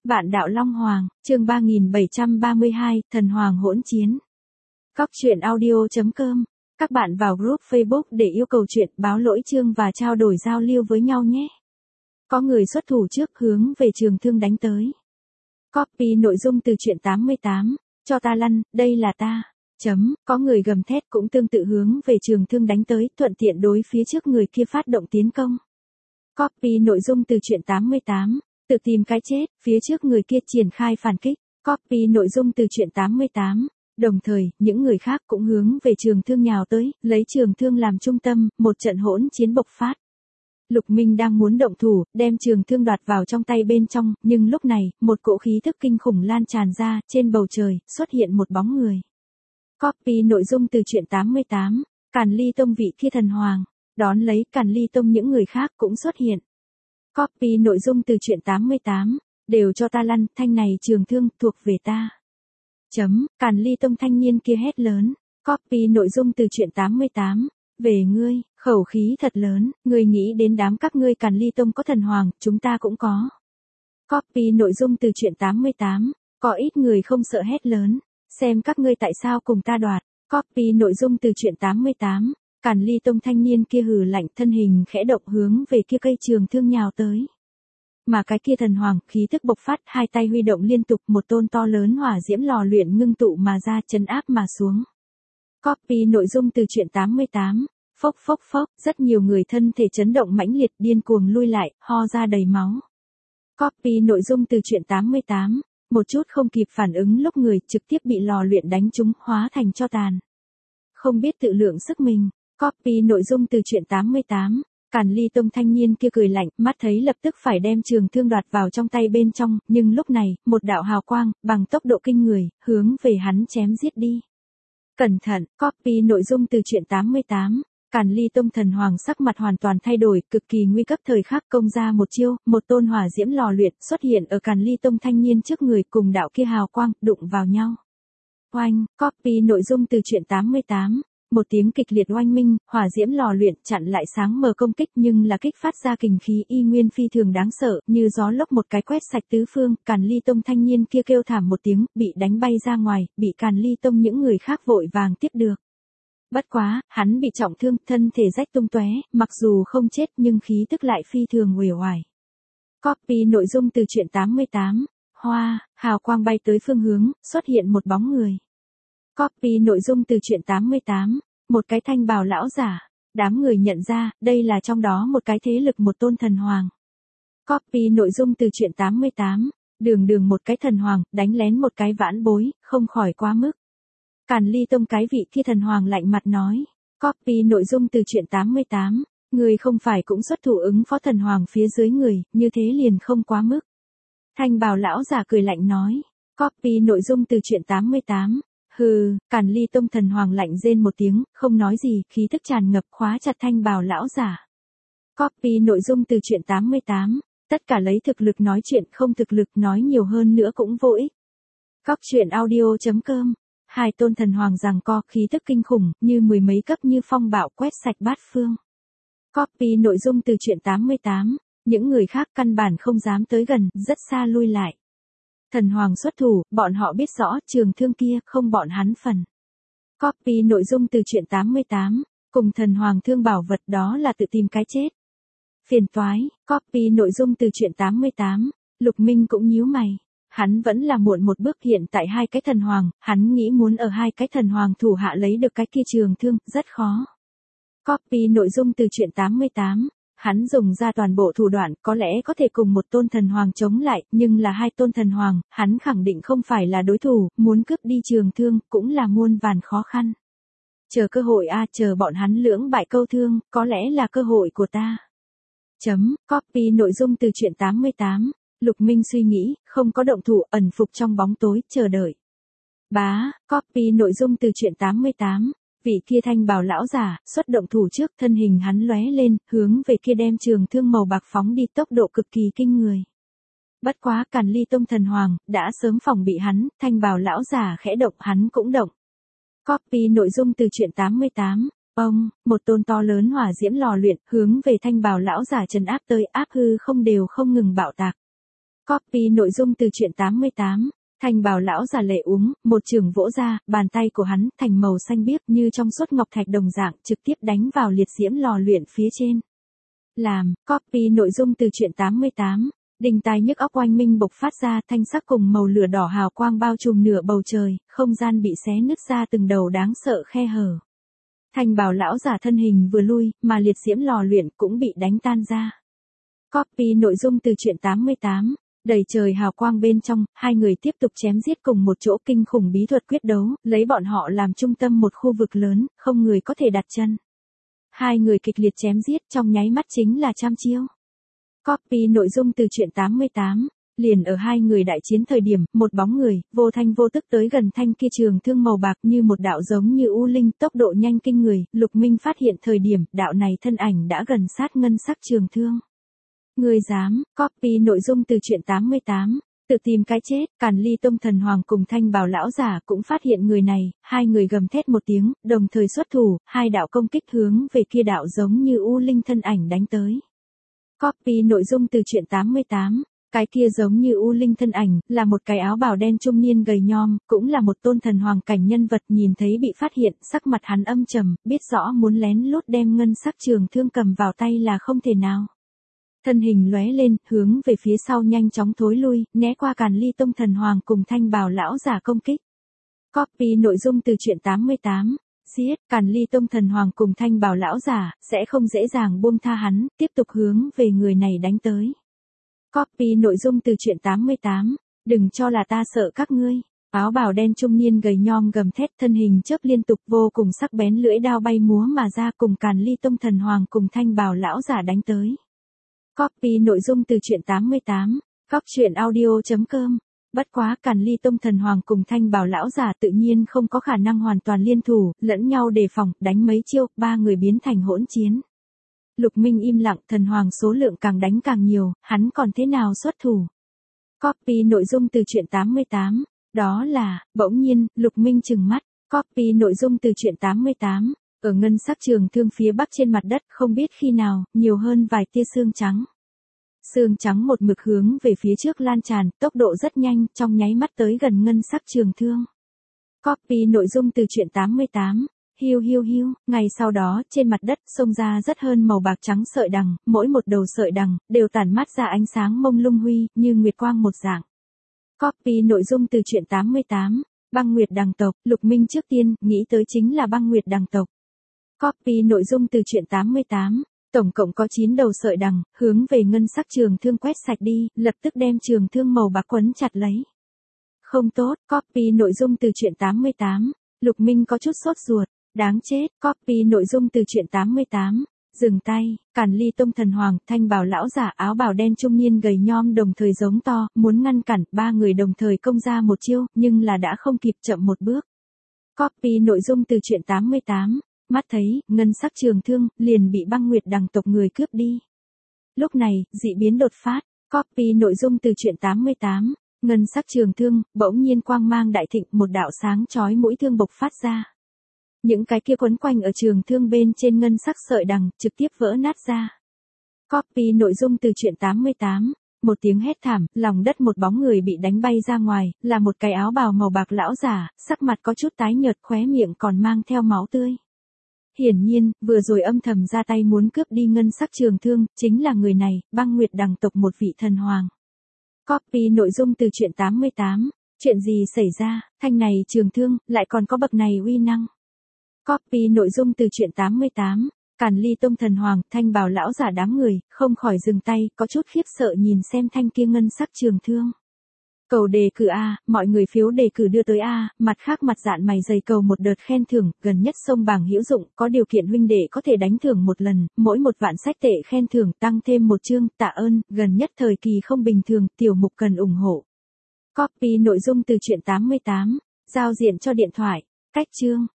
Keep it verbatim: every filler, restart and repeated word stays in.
Vạn đạo Long Hoàng, chương ba nghìn bảy trăm ba mươi hai, Thần Hoàng hỗn chiến. Cóc truyện audio chấm com. Các bạn vào group Facebook để yêu cầu chuyện, báo lỗi chương và trao đổi giao lưu với nhau nhé. Có người xuất thủ trước hướng về Trường Thương đánh tới. Copy nội dung từ truyện tám mươi tám. Cho ta lăn, đây là ta. Chấm, có người gầm thét cũng tương tự hướng về Trường Thương đánh tới, thuận tiện đối phía trước người kia phát động tiến công. Copy nội dung từ truyện tám mươi tám. Tự tìm cái chết, phía trước người kia triển khai phản kích. Copy nội dung từ truyện tám mươi tám. Đồng thời, những người khác cũng hướng về Trường Thương nhào tới, lấy Trường Thương làm trung tâm, một trận hỗn chiến bộc phát. Lục Minh đang muốn động thủ, đem Trường Thương đoạt vào trong tay bên trong, nhưng lúc này, một cỗ khí thức kinh khủng lan tràn ra, trên bầu trời, xuất hiện một bóng người. Copy nội dung từ truyện tám mươi tám. Càn Ly Tông vị kia thần hoàng. Đón lấy Càn Ly Tông những người khác cũng xuất hiện. Copy nội dung từ truyện tám mươi tám. Đều cho ta lăn, thanh này Trường Thương thuộc về ta. Chấm, Càn Ly Tông thanh niên kia hét lớn. Copy nội dung từ truyện tám mươi tám. Về ngươi, khẩu khí thật lớn, ngươi nghĩ đến đám các ngươi Càn Ly Tông có thần hoàng, chúng ta cũng có. Copy nội dung từ truyện tám mươi tám. Có ít người không sợ hét lớn. Xem các ngươi tại sao cùng ta đoạt. Copy nội dung từ truyện tám mươi tám. Càn Ly Tông thanh niên kia hừ lạnh, thân hình khẽ động hướng về kia cây Trường Thương nhào tới. Mà cái kia thần hoàng, khí tức bộc phát, hai tay huy động liên tục, một tôn to lớn hỏa diễm lò luyện ngưng tụ mà ra, trấn áp mà xuống. Copy nội dung từ truyện tám mươi tám. Phốc phốc phốc, rất nhiều người thân thể chấn động mãnh liệt, điên cuồng lui lại, ho ra đầy máu. Copy nội dung từ truyện tám mươi tám. Một chút không kịp phản ứng lúc người trực tiếp bị lò luyện đánh trúng, hóa thành tro tàn. Không biết tự lượng sức mình. Copy nội dung từ truyện tám mươi tám. Càn Ly Tông thanh niên kia cười lạnh, mắt thấy lập tức phải đem Trường Thương đoạt vào trong tay bên trong, nhưng lúc này, một đạo hào quang, bằng tốc độ kinh người, hướng về hắn chém giết đi. Cẩn thận, copy nội dung từ truyện tám mươi tám. Càn Ly Tông thần hoàng sắc mặt hoàn toàn thay đổi, cực kỳ nguy cấp thời khắc công ra một chiêu, một tôn hỏa diễm lò luyện xuất hiện ở Càn Ly Tông thanh niên trước người cùng đạo kia hào quang, đụng vào nhau. Oanh, copy nội dung từ truyện tám mươi tám. Một tiếng kịch liệt oanh minh, hỏa diễm lò luyện chặn lại sáng mờ công kích nhưng là kích phát ra kình khí y nguyên phi thường đáng sợ, như gió lốc một cái quét sạch tứ phương, Càn Ly Tông thanh niên kia kêu thảm một tiếng, bị đánh bay ra ngoài, bị Càn Ly Tông những người khác vội vàng tiếp được. Bất quá, hắn bị trọng thương, thân thể rách tung tóe, mặc dù không chết nhưng khí tức lại phi thường uể oải. Copy nội dung từ truyện tám mươi tám. Hoa, hào quang bay tới phương hướng, xuất hiện một bóng người. Copy nội dung từ truyện tám mươi tám. Một cái thanh bào lão giả. Đám người nhận ra, đây là trong đó một cái thế lực một tôn thần hoàng. Copy nội dung từ truyện tám mươi tám. Đường đường một cái thần hoàng, đánh lén một cái vãn bối, không khỏi quá mức. Càn Ly Tông cái vị kia thần hoàng lạnh mặt nói. Copy nội dung từ truyện tám mươi tám. Người không phải cũng xuất thủ ứng phó thần hoàng phía dưới người, như thế liền không quá mức. Thanh bào lão giả cười lạnh nói. Copy nội dung từ truyện tám mươi tám. Hừ, Càn Ly Tông thần hoàng lạnh rên một tiếng, không nói gì, khí tức tràn ngập khóa chặt thanh bào lão giả. Copy nội dung từ truyện tám mươi tám. Tất cả lấy thực lực nói chuyện, không thực lực nói nhiều hơn nữa cũng vô ích. Cóc truyện audio chấm com. Hai tôn thần hoàng giằng co, khí tức kinh khủng, như mười mấy cấp như phong bạo quét sạch bát phương. Copy nội dung từ truyện tám mươi tám. Những người khác căn bản không dám tới gần, rất xa lui lại. Thần hoàng xuất thủ, bọn họ biết rõ, Trường Thương kia, không bọn hắn phần. Copy nội dung từ truyện tám mươi tám. Cùng thần hoàng thương bảo vật đó là tự tìm cái chết. Phiền toái, copy nội dung từ truyện tám mươi tám. Lục Minh cũng nhíu mày. Hắn vẫn là muộn một bước, hiện tại hai cái thần hoàng, hắn nghĩ muốn ở hai cái thần hoàng thủ hạ lấy được cái kia Trường Thương, rất khó. Copy nội dung từ truyện tám mươi tám. Hắn dùng ra toàn bộ thủ đoạn, có lẽ có thể cùng một tôn thần hoàng chống lại, nhưng là hai tôn thần hoàng, hắn khẳng định không phải là đối thủ, muốn cướp đi Trường Thương, cũng là muôn vàn khó khăn. Chờ cơ hội a, chờ bọn hắn lưỡng bại câu thương, có lẽ là cơ hội của ta. Chấm, copy nội dung từ truyện tám mươi tám. Lục Minh suy nghĩ, không có động thủ, ẩn phục trong bóng tối, chờ đợi. Bá, copy nội dung từ truyện tám mươi tám. Vị kia thanh bào lão giả, xuất động thủ trước, thân hình hắn lóe lên, hướng về kia đem Trường Thương màu bạc phóng đi, tốc độ cực kỳ kinh người. Bất quá Càn Ly Tông thần hoàng, đã sớm phòng bị hắn, thanh bào lão giả khẽ động, hắn cũng động. Copy nội dung từ truyện tám mươi tám. Ông, một tôn to lớn hỏa diễm lò luyện, hướng về thanh bào lão giả trấn áp tới, áp hư không đều không ngừng bạo tạc. Copy nội dung từ truyện tám mươi tám. Thanh bào lão già lệ uống, một trường vỗ ra, bàn tay của hắn thành màu xanh biếc như trong suốt ngọc thạch đồng dạng, trực tiếp đánh vào liệt diễm lò luyện phía trên. Làm, copy nội dung từ truyện tám mươi tám. Đình tai nhức óc oanh minh bộc phát ra, thanh sắc cùng màu lửa đỏ hào quang bao trùm nửa bầu trời, không gian bị xé nứt ra từng đầu đáng sợ khe hở. Thanh bào lão giả thân hình vừa lui, mà liệt diễm lò luyện cũng bị đánh tan ra. Copy nội dung từ truyện tám mươi tám. Đầy trời hào quang bên trong, hai người tiếp tục chém giết cùng một chỗ kinh khủng bí thuật quyết đấu, lấy bọn họ làm trung tâm một khu vực lớn, không người có thể đặt chân. Hai người kịch liệt chém giết trong nháy mắt chính là trăm chiêu. Copy nội dung từ truyện tám mươi tám. Liền ở hai người đại chiến thời điểm, một bóng người, vô thanh vô tức tới gần thanh kia trường thương màu bạc như một đạo giống như u linh, tốc độ nhanh kinh người, Lục Minh phát hiện thời điểm, đạo này thân ảnh đã gần sát ngân sắc trường thương. Người dám, copy nội dung từ truyện tám mươi tám. Tự tìm cái chết, Càn Ly Tông thần hoàng cùng Thanh bào lão giả cũng phát hiện người này, hai người gầm thét một tiếng, đồng thời xuất thủ, hai đạo công kích hướng về kia đạo giống như u linh thân ảnh đánh tới. Copy nội dung từ truyện tám mươi tám. Cái kia giống như u linh thân ảnh, là một cái áo bào đen trung niên gầy nhom, cũng là một tôn thần hoàng cảnh nhân vật, nhìn thấy bị phát hiện, sắc mặt hắn âm trầm, biết rõ muốn lén lút đem ngân sắc trường thương cầm vào tay là không thể nào. Thân hình lóe lên, hướng về phía sau nhanh chóng thối lui, né qua Càn Ly Tông thần hoàng cùng Thanh bào lão giả công kích. Copy nội dung từ truyện tám mươi tám. Giết, Càn Ly Tông thần hoàng cùng Thanh bào lão giả, sẽ không dễ dàng buông tha hắn, tiếp tục hướng về người này đánh tới. Copy nội dung từ truyện tám mươi tám. Đừng cho là ta sợ các ngươi. Áo bào đen trung niên gầy nhom gầm thét, thân hình chớp liên tục, vô cùng sắc bén lưỡi đao bay múa mà ra, cùng Càn Ly Tông thần hoàng cùng Thanh bào lão giả đánh tới. Copy nội dung từ truyện tám mươi tám. Góc truyện audio chấm com. Bất quá Càn Ly Tông thần hoàng cùng Thanh bào lão giả tự nhiên không có khả năng hoàn toàn liên thủ, lẫn nhau đề phòng, đánh mấy chiêu, ba người biến thành hỗn chiến. Lục Minh im lặng, thần hoàng số lượng càng đánh càng nhiều, hắn còn thế nào xuất thủ. Copy nội dung từ truyện tám mươi tám. Đó là, bỗng nhiên, Lục Minh trừng mắt. Copy nội dung từ truyện tám mươi tám. Ở ngân sắc trường thương phía bắc trên mặt đất, không biết khi nào, nhiều hơn vài tia xương trắng. Xương trắng một mực hướng về phía trước lan tràn, tốc độ rất nhanh, trong nháy mắt tới gần ngân sắc trường thương. Copy nội dung từ truyện tám mươi tám. Hiu hiu hiu, ngày sau đó, trên mặt đất, xông ra rất hơn màu bạc trắng sợi đằng, mỗi một đầu sợi đằng, đều tản mát ra ánh sáng mông lung huy, như nguyệt quang một dạng. Copy nội dung từ truyện tám mươi tám. Băng Nguyệt đằng tộc, Lục Minh trước tiên, nghĩ tới chính là Băng Nguyệt đằng tộc. Copy nội dung từ truyện tám mươi tám. Tổng cộng có chín đầu sợi đằng, hướng về ngân sắc trường thương quét sạch đi, lập tức đem trường thương màu bạc quấn chặt lấy. Không tốt, copy nội dung từ truyện tám mươi tám. Lục Minh có chút sốt ruột, đáng chết, copy nội dung từ truyện tám mươi tám. Dừng tay, Càn Ly Tông thần hoàng, Thanh bào lão giả áo bào đen trung niên gầy nhom đồng thời giống to, muốn ngăn cản, ba người đồng thời công ra một chiêu, nhưng là đã không kịp, chậm một bước. Copy nội dung từ truyện tám mươi tám. Mắt thấy, ngân sắc trường thương, liền bị Băng Nguyệt đằng tộc người cướp đi. Lúc này, dị biến đột phát. Copy nội dung từ truyện tám mươi tám. Ngân sắc trường thương, bỗng nhiên quang mang đại thịnh, một đạo sáng chói mũi thương bộc phát ra. Những cái kia quấn quanh ở trường thương bên trên ngân sắc sợi đằng, trực tiếp vỡ nát ra. Copy nội dung từ truyện tám mươi tám. Một tiếng hét thảm, lòng đất một bóng người bị đánh bay ra ngoài, là một cái áo bào màu bạc lão giả, sắc mặt có chút tái nhợt, khóe miệng còn mang theo máu tươi. Hiển nhiên, vừa rồi âm thầm ra tay muốn cướp đi ngân sắc trường thương, chính là người này, Băng Nguyệt đằng tộc một vị thần hoàng. Copy nội dung từ truyện tám mươi tám. Chuyện gì xảy ra, thanh này trường thương, lại còn có bậc này uy năng. Copy nội dung từ truyện tám mươi tám. Càn Ly Tông thần hoàng, Thanh bào lão giả đám người, không khỏi dừng tay, có chút khiếp sợ nhìn xem thanh kia ngân sắc trường thương. Cầu đề cử A, mọi người phiếu đề cử đưa tới A, mặt khác mặt dạn mày dày cầu một đợt khen thưởng, gần nhất sông bảng hữu dụng, có điều kiện huynh đệ có thể đánh thưởng một lần, mỗi một vạn sách tệ khen thưởng tăng thêm một chương, tạ ơn, gần nhất thời kỳ không bình thường, tiểu mục cần ủng hộ. Copy nội dung từ truyện tám mươi tám, giao diện cho điện thoại, cách chương.